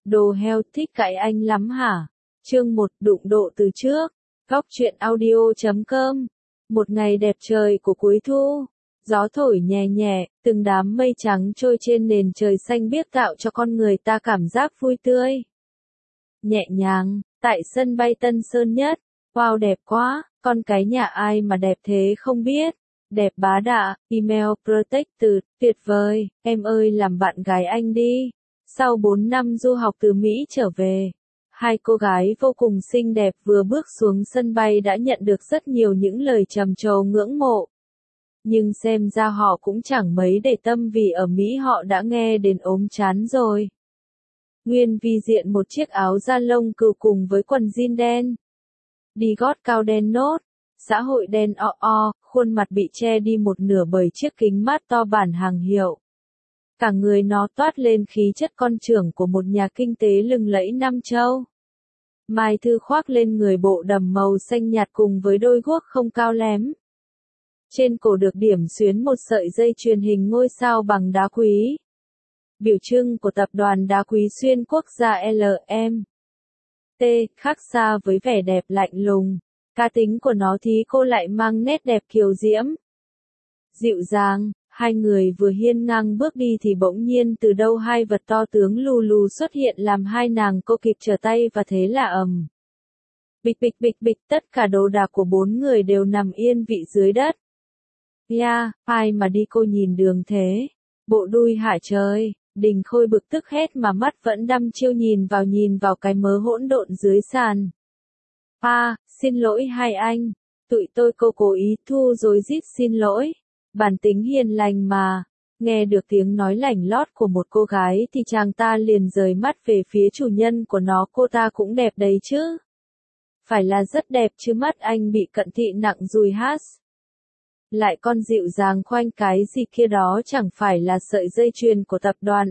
Đồ heo thích cãi anh lắm hả? Chương 1 đụng độ từ trước. Góc truyện audio.com. Một ngày đẹp trời của cuối thu. Gió thổi nhẹ nhẹ, từng đám mây trắng trôi trên nền trời xanh biếc tạo cho con người ta cảm giác vui tươi. Nhẹ nhàng, tại sân bay Tân Sơn Nhất. Wow đẹp quá, con cái nhà ai mà đẹp thế không biết. Đẹp bá đạ, email protected, tuyệt vời, em ơi làm bạn gái anh đi. Sau 4 năm du học từ Mỹ trở về, hai cô gái vô cùng xinh đẹp vừa bước xuống sân bay đã nhận được rất nhiều những lời trầm trồ ngưỡng mộ. Nhưng xem ra họ cũng chẳng mấy để tâm vì ở Mỹ họ đã nghe đến ốm chán rồi. Nguyên vi diện một chiếc áo da lông cừu cùng với quần jean đen. Đi gót cao đen nốt, xã hội đen khuôn mặt bị che đi một nửa bởi chiếc kính mát to bản hàng hiệu. Cả người nó toát lên khí chất con trưởng của một nhà kinh tế lừng lẫy năm châu. Mai Thư khoác lên người bộ đầm màu xanh nhạt cùng với đôi guốc không cao lém. Trên cổ được điểm xuyến một sợi dây chuyền hình ngôi sao bằng đá quý. Biểu trưng của tập đoàn đá quý xuyên quốc gia LMT, khác xa với vẻ đẹp lạnh lùng. Cá tính của nó thì cô lại mang nét đẹp kiều diễm. Dịu dàng, hai người vừa hiên ngang bước đi thì bỗng nhiên từ đâu hai vật to tướng lù lù xuất hiện làm hai nàng cô kịp trở tay và thế là ầm. Bịch bịch bịch bịch tất cả đồ đạc của bốn người đều nằm yên vị dưới đất. Ai mà đi cô nhìn đường thế? Bộ đuôi hả trời, Đình Khôi bực tức hét mà mắt vẫn đăm chiêu nhìn vào cái mớ hỗn độn dưới sàn. Xin lỗi hai anh, tụi tôi cô cố ý thu rồi rít xin lỗi. Bản tính hiền lành mà, nghe được tiếng nói lảnh lót của một cô gái thì chàng ta liền rời mắt về phía chủ nhân của nó, cô ta cũng đẹp đấy chứ. Phải là rất đẹp chứ mắt anh bị cận thị nặng dùi hát. Lại con dịu dàng khoanh cái gì kia đó chẳng phải là sợi dây chuyền của tập đoàn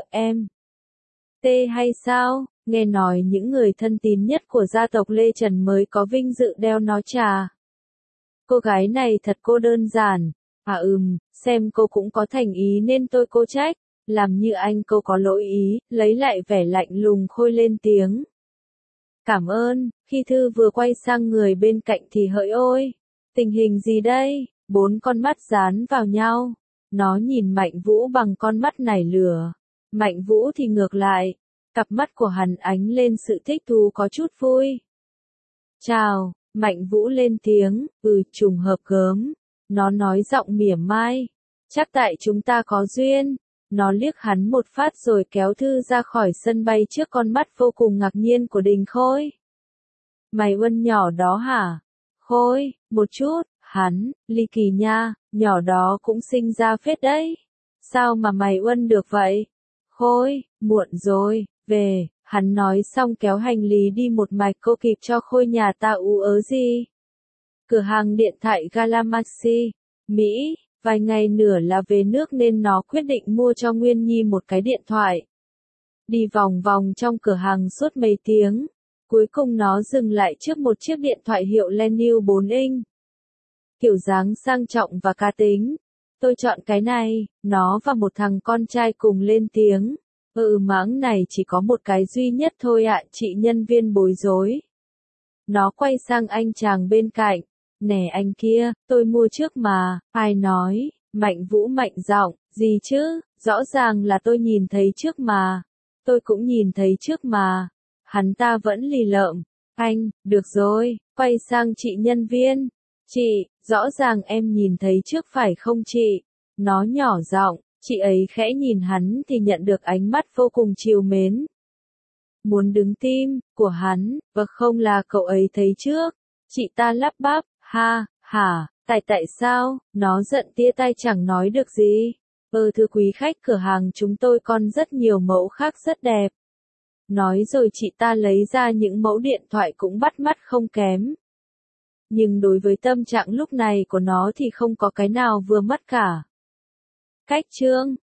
LMT hay sao? Nghe nói những người thân tín nhất của gia tộc Lê Trần mới có vinh dự đeo nó chà. Cô gái này thật cô đơn giản. Xem cô cũng có thành ý nên tôi cô trách. Làm như anh cô có lỗi ý, lấy lại vẻ lạnh lùng Khôi lên tiếng. Cảm ơn, khi Thư vừa quay sang người bên cạnh thì hỡi ôi. Tình hình gì đây? Bốn con mắt dán vào nhau. Nó nhìn Mạnh Vũ bằng con mắt nảy lửa. Mạnh Vũ thì ngược lại. Cặp mắt của hắn ánh lên sự thích thú có chút vui. Chào, Mạnh Vũ lên tiếng, trùng hợp gớm. Nó nói giọng mỉa mai. Chắc tại chúng ta có duyên. Nó liếc hắn một phát rồi kéo Thư ra khỏi sân bay trước con mắt vô cùng ngạc nhiên của Đình Khôi. Mày Uân nhỏ đó hả? Khôi, một chút, hắn, ly kỳ nha, nhỏ đó cũng sinh ra phết đấy. Sao mà mày Uân được vậy? Khôi, muộn rồi, về, hắn nói xong kéo hành lý đi một mạch cô kịp cho Khôi nhà ta ú ớ gì. Cửa hàng điện thoại Galaxy, Mỹ, vài ngày nữa là về nước nên nó quyết định mua cho Nguyên Nhi một cái điện thoại. Đi vòng vòng trong cửa hàng suốt mấy tiếng, cuối cùng nó dừng lại trước một chiếc điện thoại hiệu Lenovo 4 inch. Kiểu dáng sang trọng và cá tính. Tôi chọn cái này, nó và một thằng con trai cùng lên tiếng. Mãng này chỉ có một cái duy nhất thôi ạ, chị nhân viên bối rối. Nó quay sang anh chàng bên cạnh. Nè anh kia, tôi mua trước mà, ai nói, Mạnh Vũ mạnh giọng, gì chứ, rõ ràng là tôi nhìn thấy trước mà. Tôi cũng nhìn thấy trước mà. Hắn ta vẫn lì lợm. Anh, được rồi, quay sang chị nhân viên. Chị, rõ ràng em nhìn thấy trước phải không chị? Nó nhỏ giọng, chị ấy khẽ nhìn hắn thì nhận được ánh mắt vô cùng trìu mến. Muốn đứng tim, của hắn, và không là cậu ấy thấy trước. Chị ta lắp bắp, tại sao, nó giận tia tay chẳng nói được gì. Thưa quý khách cửa hàng chúng tôi còn rất nhiều mẫu khác rất đẹp. Nói rồi chị ta lấy ra những mẫu điện thoại cũng bắt mắt không kém. Nhưng đối với tâm trạng lúc này của nó thì không có cái nào vừa mắt cả. Cách chương